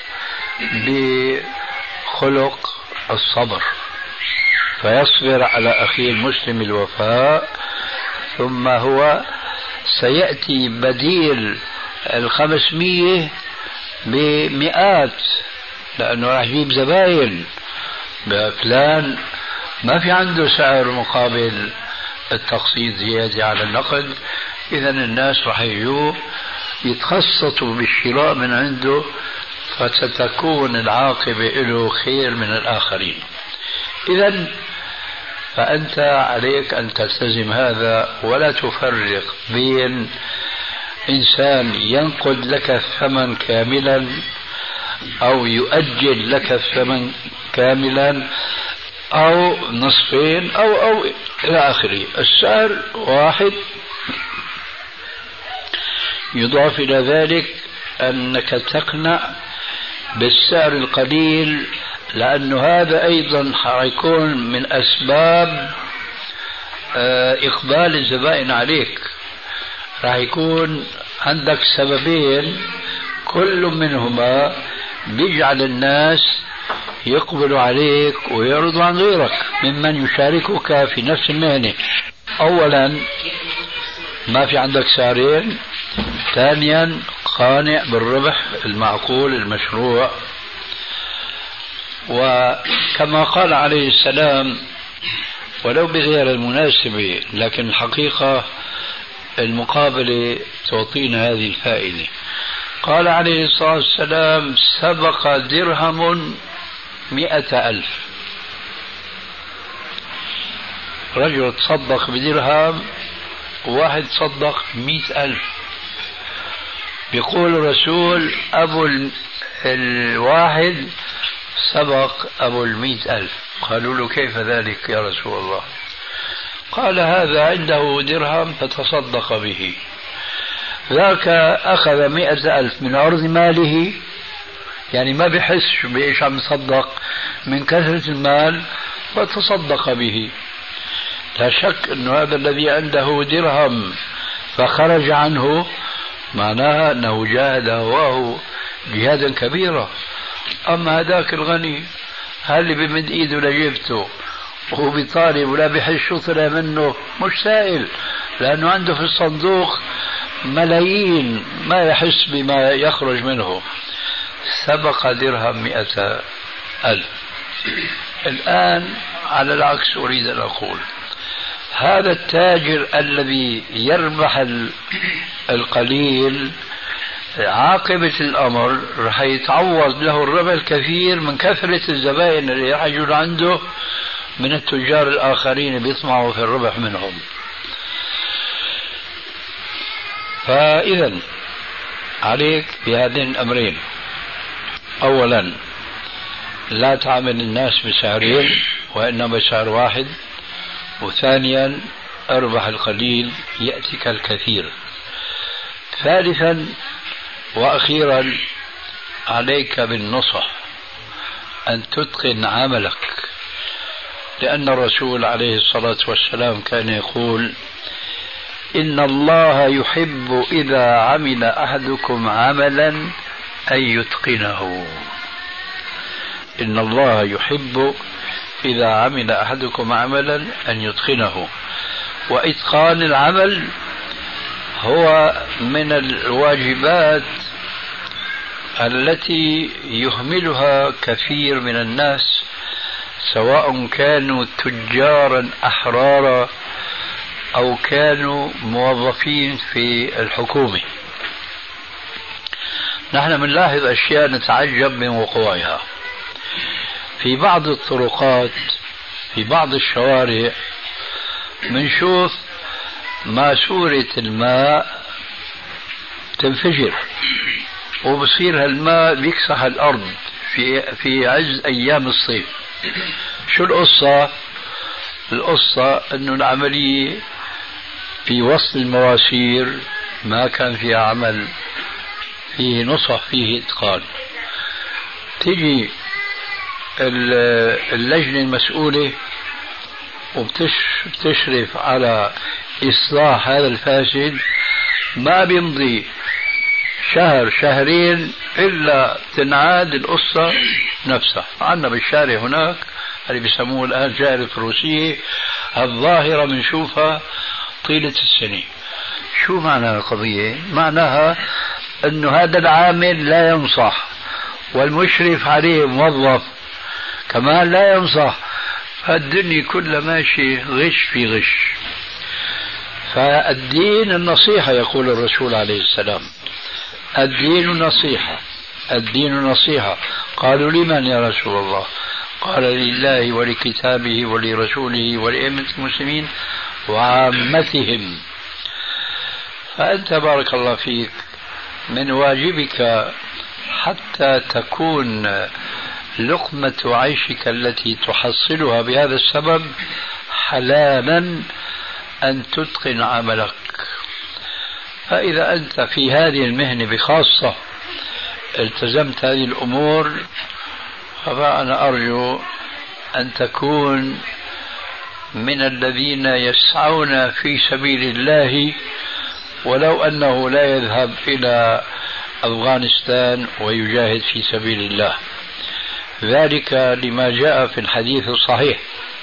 بخلق الصبر، فيصبر على أخيه المسلم الوفاء، ثم هو سيأتي بديل 500 بمئات، لأنه راح يجيب زباين. فلان ما في عنده سعر مقابل التقسيط زيادة على النقد، إذن الناس راح يجوا يتخصصوا بالشراء من عنده، فستكون العاقبة له خير من الآخرين. إذن فأنت عليك أن تلتزم هذا، ولا تفرق بين إنسان ينقد لك الثمن كاملا أو يؤجل لك الثمن كاملا أو نصفين أو إلى آخره. السعر واحد، يضاف إلى ذلك أنك تقنع بالسعر القليل، لأنه هذا أيضا حيكون من أسباب إقبال الزبائن عليك. راح يكون عندك سببين كل منهما بيجعل الناس يقبل عليك ويعرض عن غيرك ممن يشاركك في نفس المهنة. أولا ما في عندك سعرين، ثانيا قانع بالربح المعقول المشروع. وكما قال عليه السلام ولو بغير المناسبة، لكن الحقيقة المقابلة تعطينا هذه الفائدة. قال عليه الصلاة والسلام سبق درهم 100,000. رجل تصدق بدرهم، واحد صدق 100,000. يقول الرسول أبو الواحد سبق أبو 100,000. قالوا له كيف ذلك يا رسول الله؟ قال هذا عنده درهم فتصدق به، ذاك أخذ 100,000 من عرض ماله، يعني ما بحس بإيش عم يصدق من كثرة المال فتصدق به. لا شك أن هذا الذي عنده درهم فخرج عنه معناها أنه جاهد هواه جهادا كبيرا. أما هذاك الغني هل بمد إيده لجيبته وهو بيطالب ولا بحس شو طلع منه؟ مش سائل، لأنه عنده في الصندوق ملايين ما يحس بما يخرج منه. سبق درهم 100,000. الآن على العكس أريد أن أقول هذا التاجر الذي يربح القليل عاقبة الأمر رح يتعوض له الربح الكثير من كثرة الزبائن اللي رح يجون عنده من التجار الآخرين بيطمعوا في الربح منهم. فإذا عليك بهذين الأمرين: أولا لا تعامل الناس بسعرين وإنما بسعر واحد، وثانيا اربح القليل يأتيك الكثير. ثالثا وأخيرا عليك بالنصح أن تتقن عملك، لأن الرسول عليه الصلاة والسلام كان يقول إن الله يحب إذا عمل أحدكم عملا أن يتقنه. إن الله يحب إذا عمل أحدكم عملا أن يتقنه. وإتقان العمل هو من الواجبات التي يهملها كثير من الناس، سواء كانوا تجارا أحرارا أو كانوا موظفين في الحكومة. نحن بنلاحظ أشياء نتعجب من وقوعها. في بعض الطرقات، في بعض الشوارع، بنشوف ماسورة الماء تنفجر وبصير هالماء بيكسح الأرض في عز أيام الصيف. شو القصة؟ القصة أنه العملية في وسط المواسير ما كان فيها عمل فيه نصح فيه إتقان. تجي اللجنة المسؤولة وبتشرف على إصلاح هذا الفاسد، ما بيمضي شهر شهرين إلا تنعاد القصة نفسها. عندنا بالشارع هناك اللي بيسموه الآن جائر الفروسية، الظاهرة بنشوفها طيلة السنة. شو معنى القضية؟ معناها أنه هذا العامل لا ينصح، والمشرف عليه موظف كمان لا ينصح، فالدنيا كلها ماشي غش في غش. فالدين النصيحة يقول الرسول عليه السلام: الدين نصيحة، الدين نصيحة. قالوا لمن يا رسول الله؟ قال لله ولكتابه ولرسوله ولأئمة المسلمين وعامتهم. فأنت بارك الله فيك من واجبك حتى تكون لقمة عيشك التي تحصلها بهذا السبب حلالا أن تتقن عملك. فإذا أنت في هذه المهنة بخاصة التزمت هذه الأمور، فأنا أرجو أن تكون من الذين يسعون في سبيل الله، ولو أنه لا يذهب إلى أفغانستان ويجاهد في سبيل الله. ذلك لما جاء في الحديث الصحيح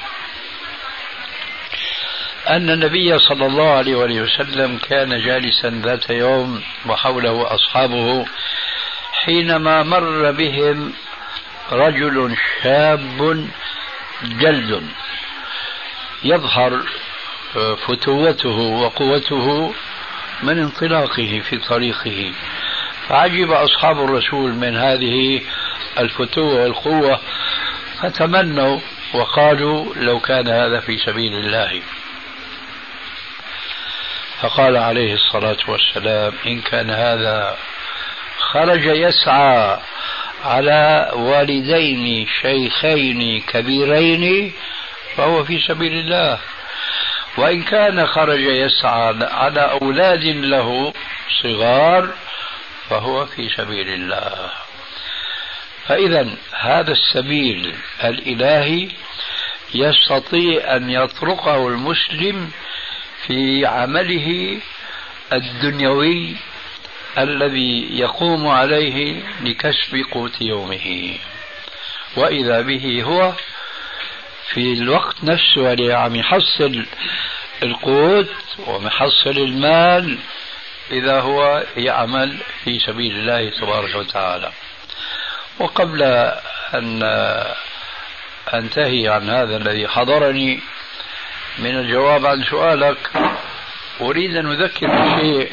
أن النبي صلى الله عليه وسلم كان جالسا ذات يوم وحوله أصحابه حينما مر بهم رجل شاب جلد يظهر فتوته وقوته من انطلاقه في طريقه، فعجب أصحاب الرسول من هذه الفتوة والقوة، فتمنوا وقالوا لو كان هذا في سبيل الله. فقال عليه الصلاة والسلام إن كان هذا خرج يسعى على والدين شيخين كبيرين فهو في سبيل الله، وإن كان خرج يسعى على أولاد له صغار فهو في سبيل الله. فإذا هذا السبيل الإلهي يستطيع أن يطرقه المسلم في عمله الدنيوي الذي يقوم عليه لكسب قوت يومه، وإذا به هو في الوقت نفسه اللي عم يحصل القوت ومحصل المال إذا هو يعمل في سبيل الله تبارك وتعالى. وقبل أن أنتهي عن هذا الذي حضرني من الجواب عن سؤالك، أريد أن أذكر بشيء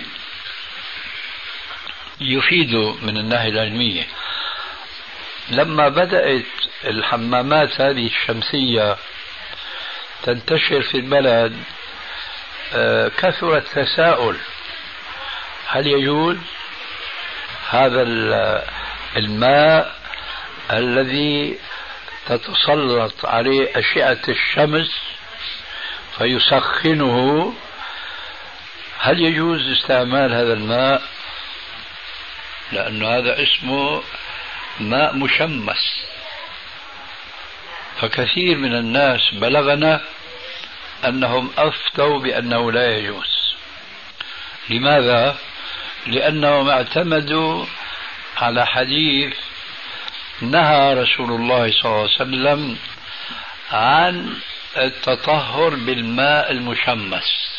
يفيد من الناحية العلمية. لما بدأت الحمامات هذه الشمسية تنتشر في البلد كثر التساؤل هل يجوز هذا الماء الذي تتسلط عليه أشعة الشمس فيسخنه، هل يجوز استعمال هذا الماء؟ لأن هذا اسمه ماء مشمس، فكثير من الناس بلغنا أنهم أفتوا بأنه لا يجوز. لماذا؟ لأنهم اعتمدوا على حديث نهى رسول الله صلى الله عليه وسلم عن التطهر بالماء المشمس.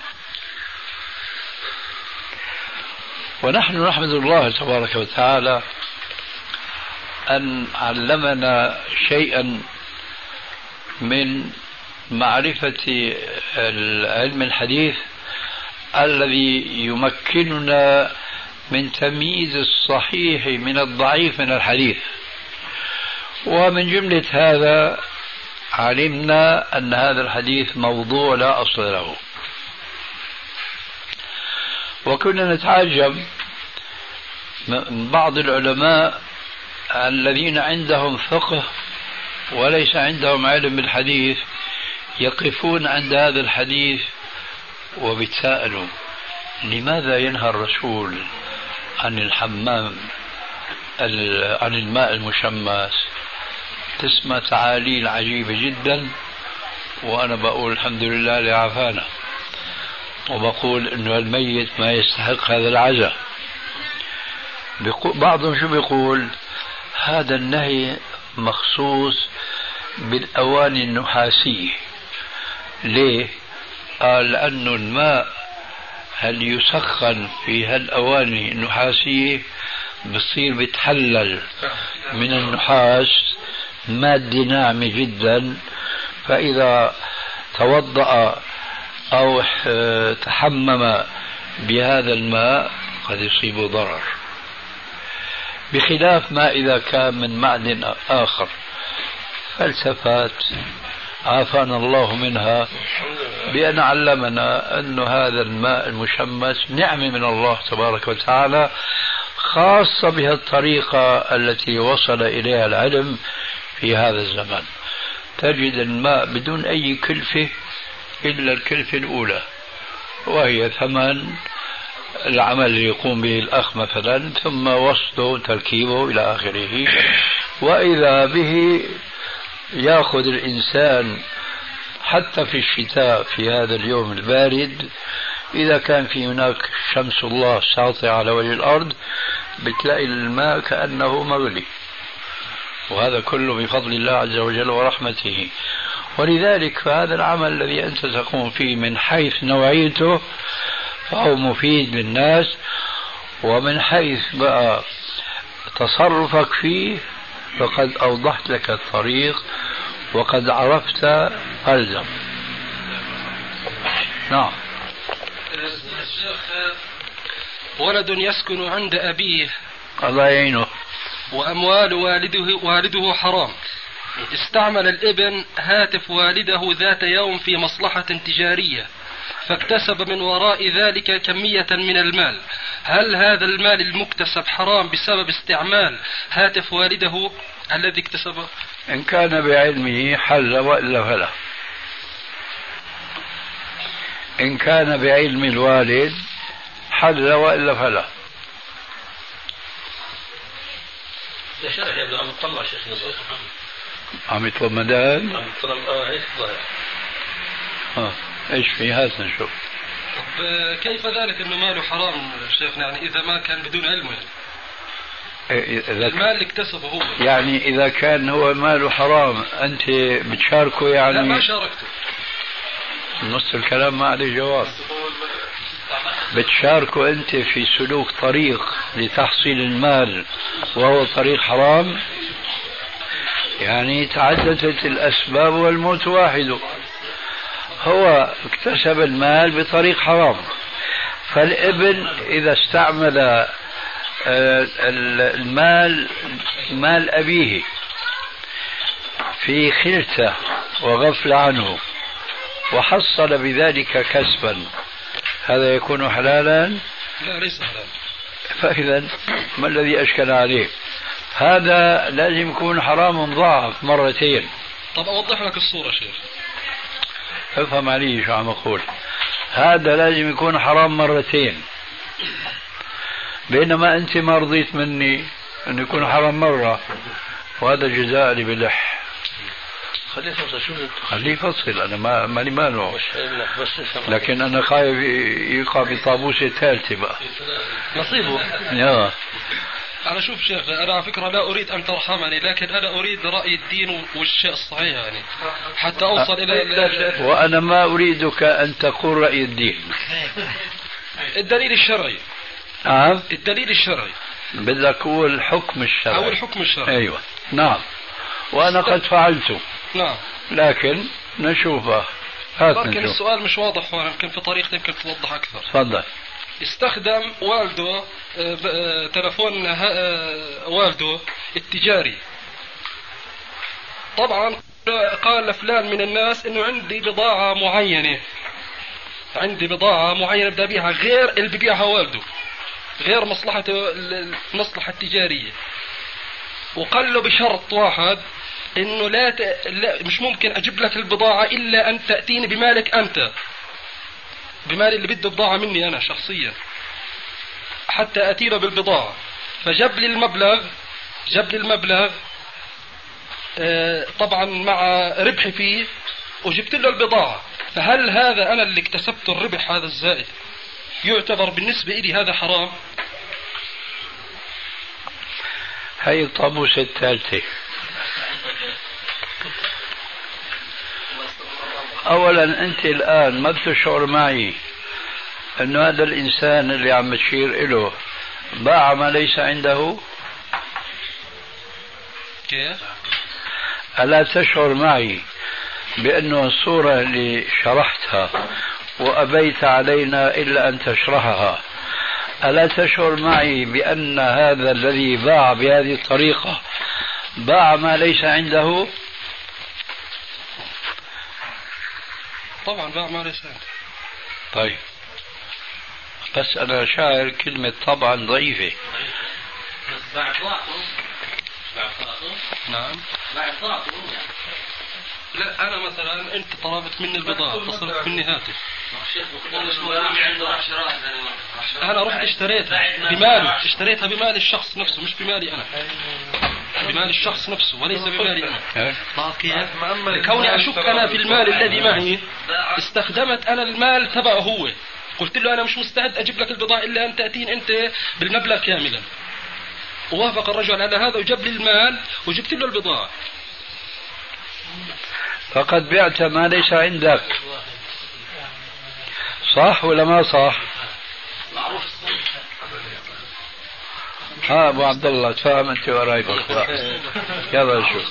ونحن نحمد الله تبارك وتعالى أن علمنا شيئا من معرفة علم الحديث الذي يمكننا من تمييز الصحيح من الضعيف من الحديث. ومن جملة هذا علمنا أن هذا الحديث موضوع لا أصل له، وكنا نتعجب من بعض العلماء الذين عندهم فقه وليس عندهم علم بالحديث يقفون عند هذا الحديث وبيتساءلوا لماذا ينهى الرسول عن الحمام عن الماء المشمس. تسمى تعاليل عجيبة جدا، وأنا بقول الحمد لله لعافانا، وبقول إنه الميت ما يستحق هذا العزاء. بعضهم شو بيقول؟ هذا النهي مخصوص بالأواني النحاسية. ليه؟ قال لأنه الماء هل يسخن في هالأواني النحاسية بصير بيتحلل من النحاس مادة ناعمة جدا، فإذا توضأ أو تحمم بهذا الماء قد يصيبه ضرر، بخلاف ما إذا كان من معدن آخر. فلسفات عافانا الله منها بأن علمنا أن هذا الماء المشمس نعمة من الله تبارك وتعالى، خاصة بها الطريقة التي وصل إليها العلم في هذا الزمن. تجد الماء بدون أي كلفة إلا الكلفة الأولى، وهي ثمن العمل اللي يقوم به الأخ مثلا، ثم وصله تركيبه إلى آخره. وإذا به يأخذ الإنسان حتى في الشتاء في هذا اليوم البارد، إذا كان في هناك شمس الله ساطعة على وجه الأرض، بتلاقي الماء كأنه مغلي، وهذا كله بفضل الله عز وجل ورحمته. ولذلك فهذا العمل الذي أنت تقوم فيه من حيث نوعيته فهو مفيد للناس، ومن حيث بقى تصرفك فيه فقد أوضحت لك الطريق وقد عرفت ألزم. نعم. الشيخ، ولد يسكن عند أبيه الله يعينه وأموال والده حرام. استعمل الابن هاتف والده ذات يوم في مصلحة تجارية فاكتسب من وراء ذلك كمية من المال. هل هذا المال المكتسب حرام بسبب استعمال هاتف والده الذي اكتسبه؟ إن كان بعلمه حل وإلا فلا. إن كان بعلم الوالد حل وإلا فلا. ده شرح يبدو عم تطلع شيخ نزار عم يطلب مدان. عم تطلع هيك ظاهر. ايش في هات نشوف. طب كيف ذلك انه ماله حرام شيخنا؟ يعني اذا ما كان بدون علمه يعني. المال اللي اكتسبه هو يعني اذا كان هو ماله حرام انت بتشاركه يعني؟ لا ما شاركته. نص الكلام ما عليه جواب. بتشاركه انت في سلوك طريق لتحصيل المال وهو طريق حرام؟ يعني تعددت الاسباب والموت واحد. هو اكتسب المال بطريق حرام، فالابن إذا استعمل المال مال أبيه في خلته وغفل عنه وحصل بذلك كسبا، هذا يكون حلالا؟ لا ليس حلالا. فإذا ما الذي أشكل عليه؟ هذا لازم يكون حرام مضاعف مرتين. طب أوضح لك الصورة شيخ. افهم علي شو عم أقول. هذا لازم يكون حرام مرتين، بينما أنت ما رضيت مني أن يكون حرام مرة، وهذا جزاء لي بلح. خليه يفصل. أنا مالي ماله، لكن أنا خايف يقع بطابوسة ثالثة بقى نصيبه. يا أنا شوف شيخ، أنا على فكرة لا أريد أن ترحمني، لكن أنا أريد رأي الدين والشيء الصحيح يعني حتى أوصل إلى وأنا ما أريدك أن تقول رأي الدين. الدليل الشرعي. الدليل الشرعي. بدك تقول الحكم الشرعي. أو الحكم الشرعي. أيوة نعم. وأنا قد فعلته. نعم. لكن نشوفه. لكن السؤال مش واضح، ويمكن في طريقة يمكن توضح أكثر. تفضل. استخدم والده تلفون والده التجاري. طبعا قال لفلان من الناس انه عندي بضاعة معينة بدي ابيعها غير اللي ببيعها والده، غير المصلحة التجارية، وقال له بشرط واحد انه لا مش ممكن اجيب لك البضاعة الا ان تأتيني بمالك انت، بمال اللي بده بضاعة مني انا شخصيا، حتى أتي له بالبضاعة. فجاب لي المبلغ طبعا مع ربحي فيه، وجبت له البضاعة. فهل هذا أنا اللي اكتسبت الربح هذا الزائد يعتبر بالنسبة إلي هذا حرام؟ هاي الطابوسة الثالثة. أولا أنت الآن ما بتشعر معي أن هذا الإنسان اللي عم تشير إله باع ما ليس عنده؟ كيف؟ ألا تشعر معي بأنه الصورة اللي شرحتها وأبيت علينا إلا أن تشرحها، ألا تشعر معي بأن هذا الذي باع بهذه الطريقة باع ما ليس عنده؟ طبعا باع ما ليس عنده. طيب بس أنا شاعر كلمة طبعا ضعيفة. نعم. لا أنا مثلا أنت طلبت مني البضاعة، اتصلت مني هاتف، أنا رحت اشتريتها بمالي، اشتريتها بمال الشخص نفسه مش بمالي أنا، بمال الشخص نفسه وليس بمالي أنا. كوني أشك أنا في المال الذي معي، استخدمت أنا المال تبعه هو، قلت له أنا مش مستعد أجيب لك البضاعة إلا أن تأتين أنت بالمبلغ كاملا. ووافق الرجل على هذا وجاب لي المال وجبت له البضاعة. فقد بعت ما ليس عندك، صح ولا ما صح؟ ها ابو عبد الله تفهم انت ورايبك. يلا شوف،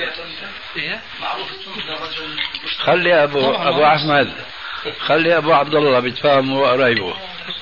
خلي ابو احمد، خلي ابو عبد الله بيتفاهم وقرايبه.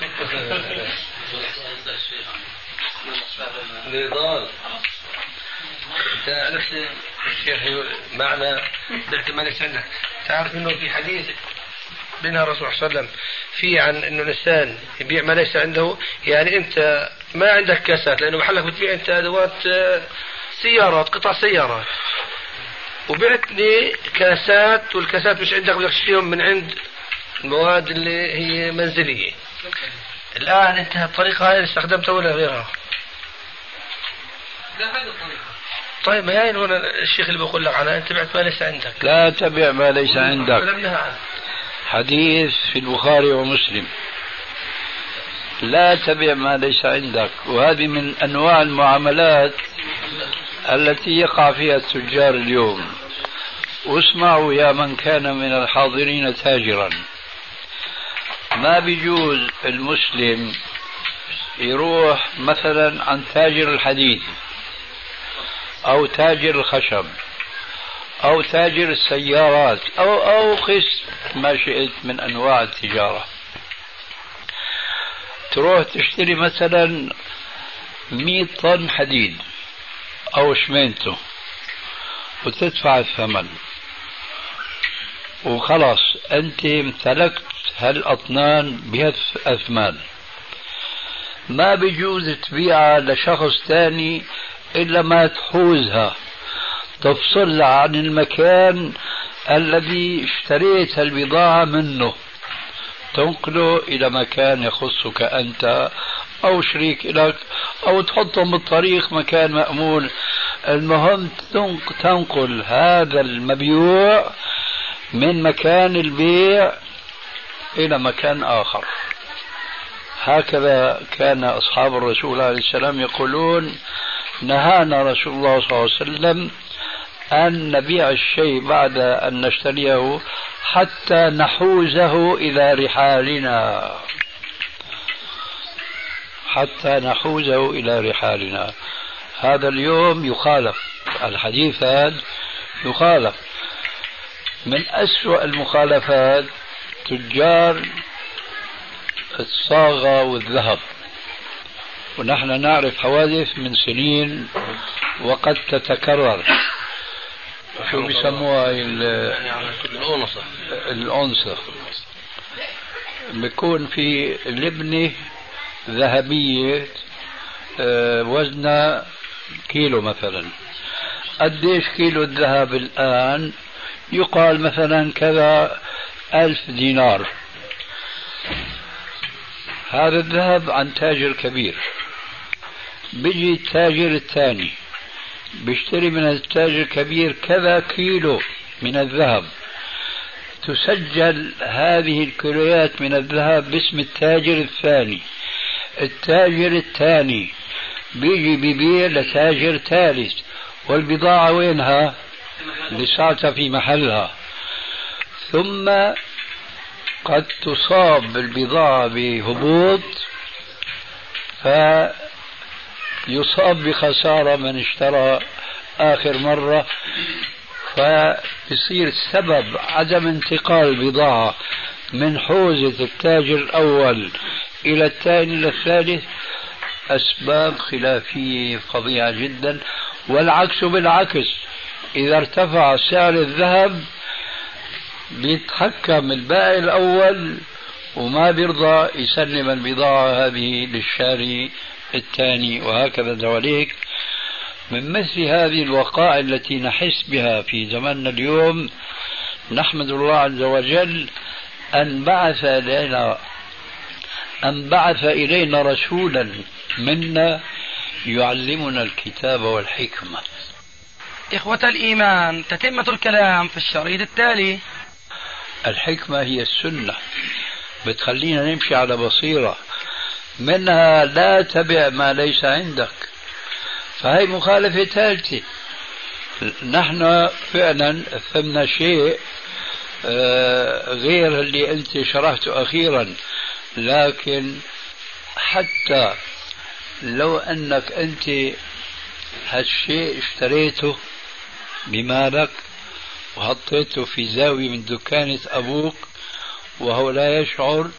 نضال انت عرفت الشيخ معنى بعت ما ليس عندك. تعرف انه في حديث بينها الرسول صلى الله عليه وسلم في عن انه الانسان يبيع ما ليس عنده. يعني انت ما عندك كاسات لانه محلك بتبيع انت ادوات سيارات، قطع سيارات، وبعت لي كاسات والكاسات مش عندك، بدك تشتريهم من عند المواد اللي هي منزليه. الان انت الطريقه هاي استخدمتها ولا غيرها؟ لا هذه الطريقة. طيب ما هي هنا الشيخ اللي بقول لك عنها، انت بعت ما ليس عندك. لا تبع ما ليس عندك. حديث في البخاري ومسلم، لا تبع ما ليس عندك. وهذه من أنواع المعاملات التي يقع فيها التجار اليوم. واسمعوا يا من كان من الحاضرين تاجرا، ما بيجوز المسلم يروح مثلا عن تاجر الحديد أو تاجر الخشب أو تاجر السيارات أو قسم ما شئت من أنواع التجارة، تروح تشتري مثلا 100 طن حديد أو شمينته وتدفع الثمن وخلاص أنت امتلكت هالأطنان بهالأثمان. ما بيجوز تبيعها لشخص ثاني إلا ما تحوزها، تفصلها عن المكان الذي اشتريت البضاعة منه، تنقله إلى مكان يخصك أنت أو شريك لك، أو تحطهم بالطريق مكان مأمون. المهم تنقل هذا المبيوع من مكان البيع إلى مكان آخر. هكذا كان أصحاب الرسول عليه السلام يقولون: نهانا رسول الله صلى الله عليه وسلم أن نبيع الشيء بعد أن نشتريه حتى نحوزه إلى رحالنا، حتى نحوزه إلى رحالنا. هذا اليوم يخالف، الحديث هذا يخالف. من أسوأ المخالفات تجار الصاغة والذهب، ونحن نعرف حوادث من سنين وقد تتكرر. شو بيسموها؟ الأنصة. بيكون في لبنة ذهبية وزنها كيلو مثلا. قديش كيلو الذهب الآن؟ يقال مثلا كذا 1000 دينار. هذا الذهب عن تاجر كبير. بيجي التاجر الثاني بيشتري من التاجر الكبير كذا كيلو من الذهب، تسجل هذه الكيلوات من الذهب باسم التاجر الثاني. التاجر الثاني بيجي بيبيع لتاجر ثالث، والبضاعة وينها؟ لساتها في محلها. ثم قد تصاب البضاعة بهبوط فيصاب بخسارة من اشترى آخر مرة، فيصير سبب عدم انتقال البضاعة من حوزة التاجر الأول إلى الثاني إلى الثالث أسباب خلافية فظيعة جدا. والعكس بالعكس، إذا ارتفع سعر الذهب بيتحكم البائع الأول وما بيرضى يسلم البضاعة هذه للشاري الثاني، وهكذا دواليك. من مثل هذه الوقائع التي نحس بها في زماننا اليوم، نحمد الله عز وجل أن بعث إلينا رسولا منا يعلمنا الكتاب والحكمة. إخوة الإيمان، تتمة الكلام في الشريط التالي. الحكمة هي السنة، بتخلينا نمشي على بصيرة. منها لا تبع ما ليس عندك. فهي مخالفة ثالثة. نحن فعلا فهمنا شيء غير اللي أنت شرحته أخيرا، لكن حتى لو أنك أنت هالشيء اشتريته بمالك وحطيته في زاوية من دكانة أبوك وهو لا يشعر،